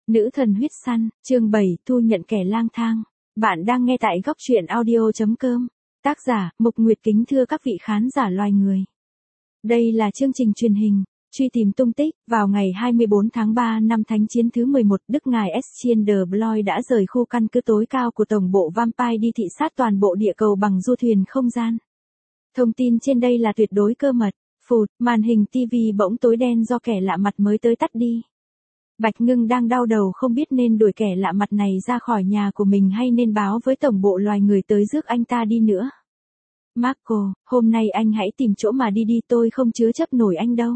Nữ thần huyết săn, chương 7, thu nhận kẻ lang thang. Bạn đang nghe tại góc truyện audio.com. Tác giả, Mục Nguyệt kính thưa các vị khán giả loài người. Đây là chương trình truyền hình, truy tìm tung tích. Vào ngày 24 tháng 3 năm Thánh chiến thứ 11, Đức ngài Estienne de Blois đã rời khu căn cứ tối cao của Tổng bộ Vampire đi thị sát toàn bộ địa cầu bằng du thuyền không gian. Thông tin trên đây là tuyệt đối cơ mật. Phụt, màn hình TV bỗng tối đen do kẻ lạ mặt mới tới tắt đi. Bạch Ngưng đang đau đầu không biết nên đuổi kẻ lạ mặt này ra khỏi nhà của mình hay nên báo với tổng bộ loài người tới rước anh ta đi nữa. Marco, hôm nay anh hãy tìm chỗ mà đi, tôi không chứa chấp nổi anh đâu.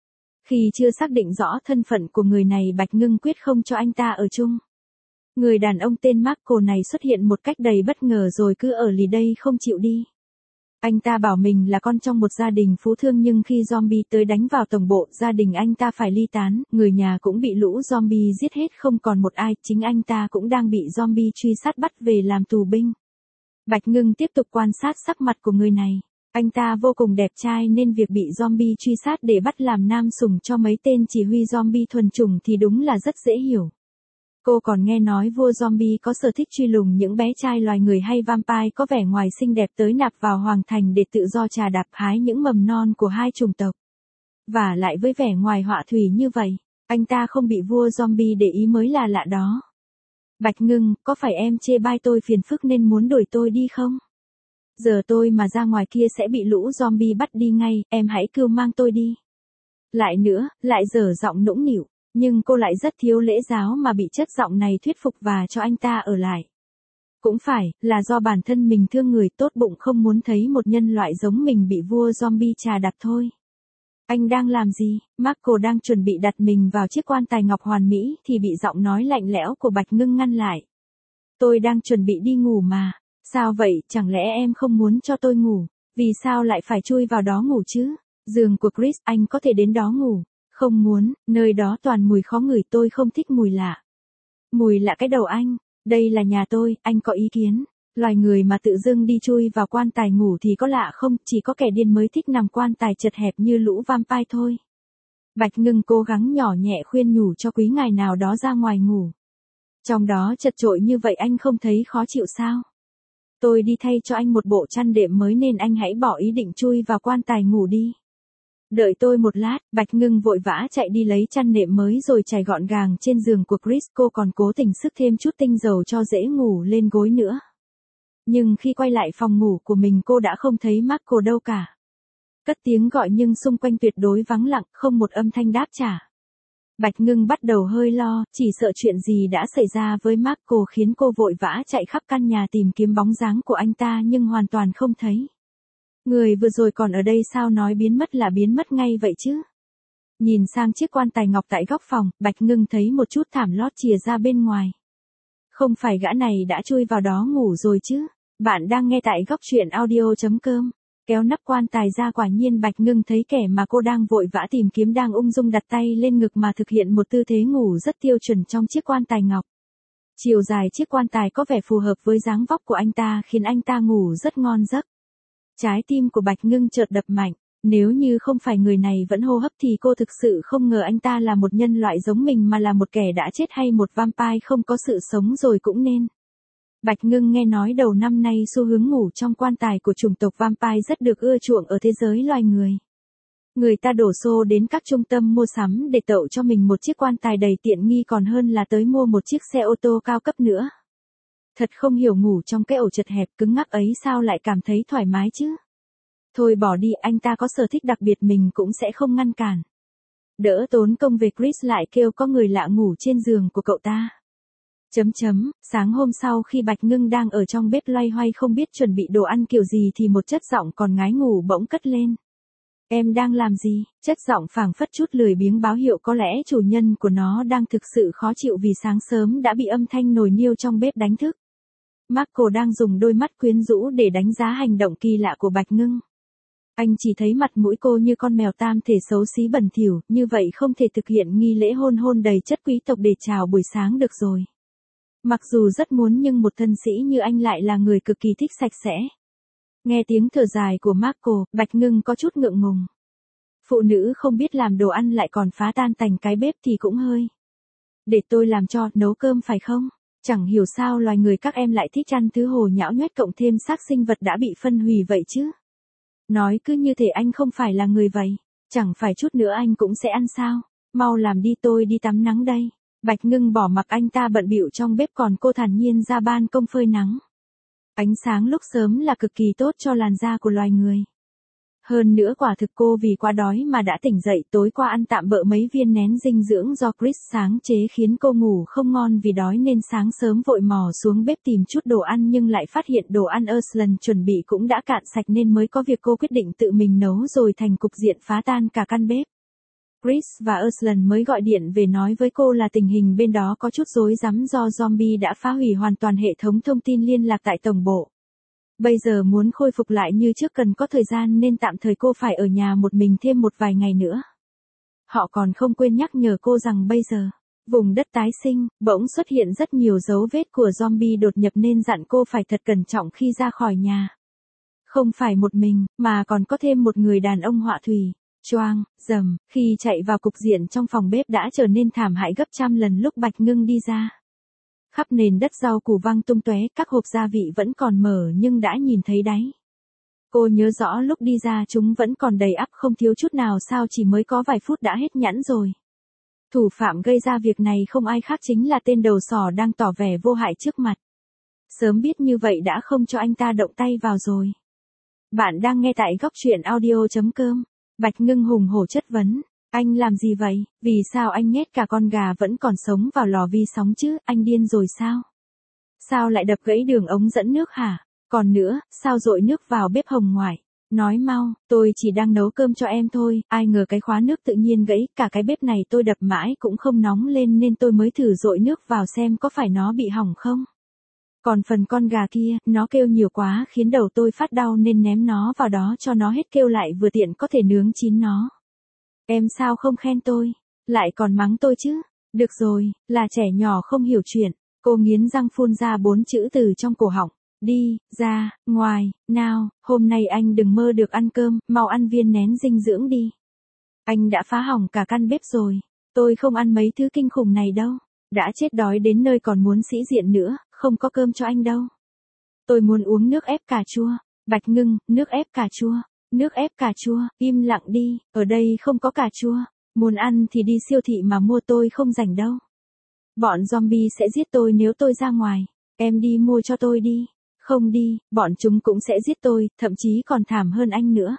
Khi chưa xác định rõ thân phận của người này, Bạch Ngưng quyết không cho anh ta ở chung. Người đàn ông tên Marco này xuất hiện một cách đầy bất ngờ rồi cứ ở lì đây không chịu đi. Anh ta bảo mình là con trong một gia đình phú thương, nhưng khi zombie tới đánh vào tổng bộ, gia đình anh ta phải ly tán, người nhà cũng bị lũ zombie giết hết không còn một ai, chính anh ta cũng đang bị zombie truy sát bắt về làm tù binh. Bạch Ngưng tiếp tục quan sát sắc mặt của người này. Anh ta vô cùng đẹp trai nên việc bị zombie truy sát để bắt làm nam sủng cho mấy tên chỉ huy zombie thuần chủng thì đúng là rất dễ hiểu. Cô còn nghe nói vua zombie có sở thích truy lùng những bé trai loài người hay vampire có vẻ ngoài xinh đẹp tới nạp vào hoàng thành để tự do trà đạp hái những mầm non của hai chủng tộc. Và lại với vẻ ngoài họa thủy như vậy, anh ta không bị vua zombie để ý mới là lạ đó. Bạch Ngưng, có phải em chê bai tôi phiền phức nên muốn đuổi tôi đi không? Giờ tôi mà ra ngoài kia sẽ bị lũ zombie bắt đi ngay, em hãy cưu mang tôi đi. Lại nữa, lại dở giọng nũng nịu. Nhưng cô lại rất thiếu lễ giáo mà bị chất giọng này thuyết phục và cho anh ta ở lại. Cũng phải, là do bản thân mình thương người, tốt bụng không muốn thấy một nhân loại giống mình bị vua zombie trà đạp thôi. Anh đang làm gì? Marco đang chuẩn bị đặt mình vào chiếc quan tài ngọc hoàn mỹ thì bị giọng nói lạnh lẽo của Bạch Ngưng ngăn lại. Tôi đang chuẩn bị đi ngủ mà. Sao vậy, chẳng lẽ em không muốn cho tôi ngủ? Vì sao lại phải chui vào đó ngủ chứ? Giường của Chris, anh có thể đến đó ngủ. Không muốn, nơi đó toàn mùi khó ngửi, tôi không thích mùi lạ. Mùi lạ cái đầu anh, đây là nhà tôi, anh có ý kiến. Loài người mà tự dưng đi chui vào quan tài ngủ thì có lạ không, chỉ có kẻ điên mới thích nằm quan tài chật hẹp như lũ vampire thôi. Bạch Ngưng cố gắng nhỏ nhẹ khuyên nhủ cho quý ngài nào đó ra ngoài ngủ. Trong đó chật chội như vậy anh không thấy khó chịu sao? Tôi đi thay cho anh một bộ chăn đệm mới nên anh hãy bỏ ý định chui vào quan tài ngủ đi. Đợi tôi một lát, Bạch Ngưng vội vã chạy đi lấy chăn nệm mới rồi trải gọn gàng trên giường của Chris. Cô còn cố tình sức thêm chút tinh dầu cho dễ ngủ lên gối nữa. Nhưng khi quay lại phòng ngủ của mình cô đã không thấy Marco đâu cả. Cất tiếng gọi nhưng xung quanh tuyệt đối vắng lặng, không một âm thanh đáp trả. Bạch Ngưng bắt đầu hơi lo, chỉ sợ chuyện gì đã xảy ra với Marco khiến cô vội vã chạy khắp căn nhà tìm kiếm bóng dáng của anh ta nhưng hoàn toàn không thấy. Người vừa rồi còn ở đây sao nói biến mất là biến mất ngay vậy chứ? Nhìn sang chiếc quan tài ngọc tại góc phòng, Bạch Ngưng thấy một chút thảm lót chìa ra bên ngoài. Không phải gã này đã chui vào đó ngủ rồi chứ? Bạn đang nghe tại góc truyện audio.com. Kéo nắp quan tài ra, quả nhiên Bạch Ngưng thấy kẻ mà cô đang vội vã tìm kiếm đang ung dung đặt tay lên ngực mà thực hiện một tư thế ngủ rất tiêu chuẩn trong chiếc quan tài ngọc. Chiều dài chiếc quan tài có vẻ phù hợp với dáng vóc của anh ta khiến anh ta ngủ rất ngon giấc. Trái tim của Bạch Ngưng chợt đập mạnh, nếu như không phải người này vẫn hô hấp thì cô thực sự không ngờ anh ta là một nhân loại giống mình mà là một kẻ đã chết hay một vampire không có sự sống rồi cũng nên. Bạch Ngưng nghe nói đầu năm nay xu hướng ngủ trong quan tài của chủng tộc vampire rất được ưa chuộng ở thế giới loài người. Người ta đổ xô đến các trung tâm mua sắm để tậu cho mình một chiếc quan tài đầy tiện nghi còn hơn là tới mua một chiếc xe ô tô cao cấp nữa. Thật không hiểu ngủ trong cái ổ chật hẹp cứng ngắc ấy sao lại cảm thấy thoải mái chứ. Thôi bỏ đi, anh ta có sở thích đặc biệt mình cũng sẽ không ngăn cản. Đỡ tốn công về, Chris lại kêu có người lạ ngủ trên giường của cậu ta. Sáng hôm sau khi Bạch Ngưng đang ở trong bếp loay hoay không biết chuẩn bị đồ ăn kiểu gì thì một chất giọng còn ngái ngủ bỗng cất lên. Em đang làm gì? Chất giọng phảng phất chút lười biếng báo hiệu có lẽ chủ nhân của nó đang thực sự khó chịu vì sáng sớm đã bị âm thanh nồi niêu trong bếp đánh thức. Marco đang dùng đôi mắt quyến rũ để đánh giá hành động kỳ lạ của Bạch Ngưng. Anh chỉ thấy mặt mũi cô như con mèo tam thể xấu xí bẩn thỉu, như vậy không thể thực hiện nghi lễ hôn đầy chất quý tộc để chào buổi sáng được rồi. Mặc dù rất muốn nhưng một thân sĩ như anh lại là người cực kỳ thích sạch sẽ. Nghe tiếng thở dài của Marco, Bạch Ngưng có chút ngượng ngùng. Phụ nữ không biết làm đồ ăn lại còn phá tan tành cái bếp thì cũng hơi. Để tôi làm cho, nấu cơm phải không? Chẳng hiểu sao loài người các em lại thích ăn thứ hồ nhão nhoét cộng thêm xác sinh vật đã bị phân hủy vậy chứ. Nói cứ như thể anh không phải là người vậy. Chẳng phải chút nữa anh cũng sẽ ăn sao? Mau làm đi, tôi đi tắm nắng đây. Bạch Ngưng bỏ mặc anh ta bận bịu trong bếp, còn cô thản nhiên ra ban công phơi nắng. Ánh sáng lúc sớm là cực kỳ tốt cho làn da của loài người. Hơn nữa quả thực cô vì quá đói mà đã tỉnh dậy, tối qua ăn tạm bợ mấy viên nén dinh dưỡng do Chris sáng chế khiến cô ngủ không ngon vì đói nên sáng sớm vội mò xuống bếp tìm chút đồ ăn, nhưng lại phát hiện đồ ăn Arslan chuẩn bị cũng đã cạn sạch nên mới có việc cô quyết định tự mình nấu, rồi thành cục diện phá tan cả căn bếp. Chris và Arslan mới gọi điện về nói với cô là tình hình bên đó có chút rối rắm do zombie đã phá hủy hoàn toàn hệ thống thông tin liên lạc tại tổng bộ. Bây giờ muốn khôi phục lại như trước cần có thời gian nên tạm thời cô phải ở nhà một mình thêm một vài ngày nữa. Họ còn không quên nhắc nhở cô rằng bây giờ, vùng đất tái sinh, bỗng xuất hiện rất nhiều dấu vết của zombie đột nhập nên dặn cô phải thật cẩn trọng khi ra khỏi nhà. Không phải một mình, mà còn có thêm một người đàn ông họa thủy. Choang, rầm, khi chạy vào cục diện trong phòng bếp đã trở nên thảm hại gấp trăm lần lúc Bạch Ngưng đi ra. Khắp nền đất rau củ văng tung tóe, các hộp gia vị vẫn còn mở nhưng đã nhìn thấy đáy. Cô nhớ rõ lúc đi ra chúng vẫn còn đầy ắp không thiếu chút nào, sao chỉ mới có vài phút đã hết nhãn rồi. Thủ phạm gây ra việc này không ai khác chính là tên đầu sỏ đang tỏ vẻ vô hại trước mặt. Sớm biết như vậy đã không cho anh ta động tay vào rồi. Bạn đang nghe tại góc truyện audio.com. Bạch Ngưng hùng hổ chất vấn. Anh làm gì vậy? Vì sao anh nhét cả con gà vẫn còn sống vào lò vi sóng chứ? Anh điên rồi sao? Sao lại đập gãy đường ống dẫn nước hả? Còn nữa, sao dội nước vào bếp hồng ngoại? Nói mau, tôi chỉ đang nấu cơm cho em thôi, ai ngờ cái khóa nước tự nhiên gãy, cả cái bếp này tôi đập mãi cũng không nóng lên nên tôi mới thử dội nước vào xem có phải nó bị hỏng không. Còn phần con gà kia, nó kêu nhiều quá khiến đầu tôi phát đau nên ném nó vào đó cho nó hết kêu lại, vừa tiện có thể nướng chín nó. Em sao không khen tôi, lại còn mắng tôi chứ? Được rồi, là trẻ nhỏ không hiểu chuyện. Cô nghiến răng phun ra 4 chữ từ trong cổ họng. Đi, ra, ngoài, nào, hôm nay anh đừng mơ được ăn cơm, mau ăn viên nén dinh dưỡng đi. Anh đã phá hỏng cả căn bếp rồi. Tôi không ăn mấy thứ kinh khủng này đâu. Đã chết đói đến nơi còn muốn sĩ diện nữa, không có cơm cho anh đâu. Tôi muốn uống nước ép cà chua. Bạch Ngưng, nước ép cà chua. Nước ép cà chua, im lặng đi, ở đây không có cà chua. Muốn ăn thì đi siêu thị mà mua, tôi không rảnh đâu. Bọn zombie sẽ giết tôi nếu tôi ra ngoài. Em đi mua cho tôi đi. Không đi, bọn chúng cũng sẽ giết tôi, thậm chí còn thảm hơn anh nữa.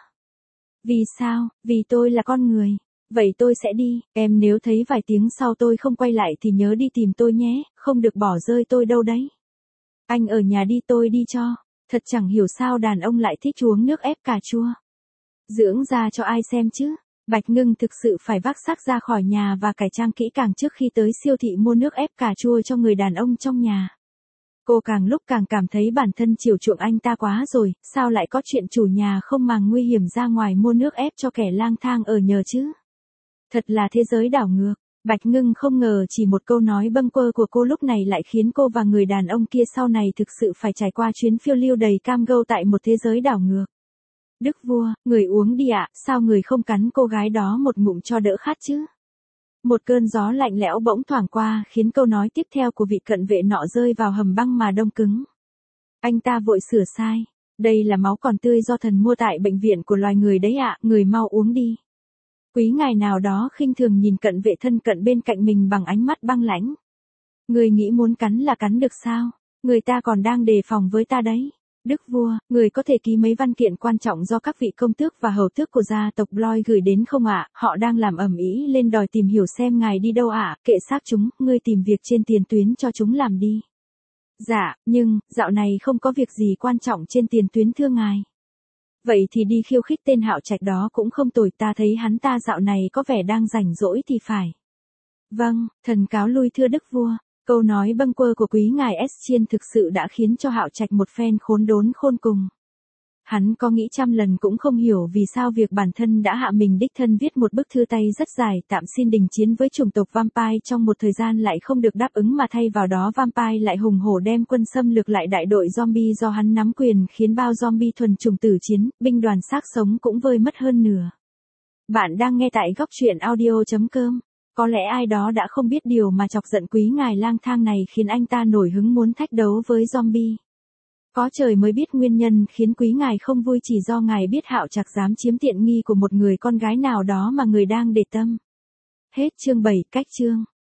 Vì sao? Vì tôi là con người. Vậy tôi sẽ đi, em nếu thấy vài tiếng sau tôi không quay lại thì nhớ đi tìm tôi nhé, không được bỏ rơi tôi đâu đấy. Anh ở nhà đi, tôi đi cho. Thật chẳng hiểu sao đàn ông lại thích uống nước ép cà chua. Dưỡng da cho ai xem chứ? Bạch Ngưng thực sự phải vác xác ra khỏi nhà và cải trang kỹ càng trước khi tới siêu thị mua nước ép cà chua cho người đàn ông trong nhà. Cô càng lúc càng cảm thấy bản thân chiều chuộng anh ta quá rồi, sao lại có chuyện chủ nhà không màng nguy hiểm ra ngoài mua nước ép cho kẻ lang thang ở nhờ chứ? Thật là thế giới đảo ngược. Bạch Ngưng không ngờ chỉ một câu nói bâng quơ của cô lúc này lại khiến cô và người đàn ông kia sau này thực sự phải trải qua chuyến phiêu lưu đầy cam go tại một thế giới đảo ngược. Đức vua, người uống đi ạ, sao người không cắn cô gái đó một ngụm cho đỡ khát chứ? Một cơn gió lạnh lẽo bỗng thoảng qua khiến câu nói tiếp theo của vị cận vệ nọ rơi vào hầm băng mà đông cứng. Anh ta vội sửa sai. Đây là máu còn tươi do thần mua tại bệnh viện của loài người đấy ạ, người mau uống đi. Quý ngài nào đó khinh thường nhìn cận vệ thân cận bên cạnh mình bằng ánh mắt băng lãnh. Người nghĩ muốn cắn là cắn được sao? Người ta còn đang đề phòng với ta đấy. Đức vua, người có thể ký mấy văn kiện quan trọng do các vị công tước và hầu tước của gia tộc Bloy gửi đến không ạ? Họ đang làm ầm ĩ lên đòi tìm hiểu xem ngài đi đâu ạ? Kệ xác chúng, ngươi tìm việc trên tiền tuyến cho chúng làm đi. Dạ, nhưng, dạo này không có việc gì quan trọng trên tiền tuyến thưa ngài. Vậy thì đi khiêu khích tên Hạo Trạch đó cũng không tồi, ta thấy hắn ta dạo này có vẻ đang rảnh rỗi thì phải. Vâng, thần cáo lui thưa đức vua. Câu nói bâng quơ của quý ngài Eschiên thực sự đã khiến cho Hạo Trạch một phen khốn đốn khôn cùng. Hắn có nghĩ trăm lần cũng không hiểu vì sao việc bản thân đã hạ mình đích thân viết một bức thư tay rất dài tạm xin đình chiến với chủng tộc vampire trong một thời gian lại không được đáp ứng, mà thay vào đó vampire lại hùng hổ đem quân xâm lược lại đại đội zombie do hắn nắm quyền, khiến bao zombie thuần chủng tử chiến, binh đoàn xác sống cũng vơi mất hơn nửa. Bạn đang nghe tại góc truyện audio.com. Có lẽ ai đó đã không biết điều mà chọc giận quý ngài lang thang này khiến anh ta nổi hứng muốn thách đấu với zombie. Có trời mới biết nguyên nhân khiến quý ngài không vui chỉ do ngài biết Hạo Trạc dám chiếm tiện nghi của một người con gái nào đó mà người đang để tâm. Hết chương 7, cách chương.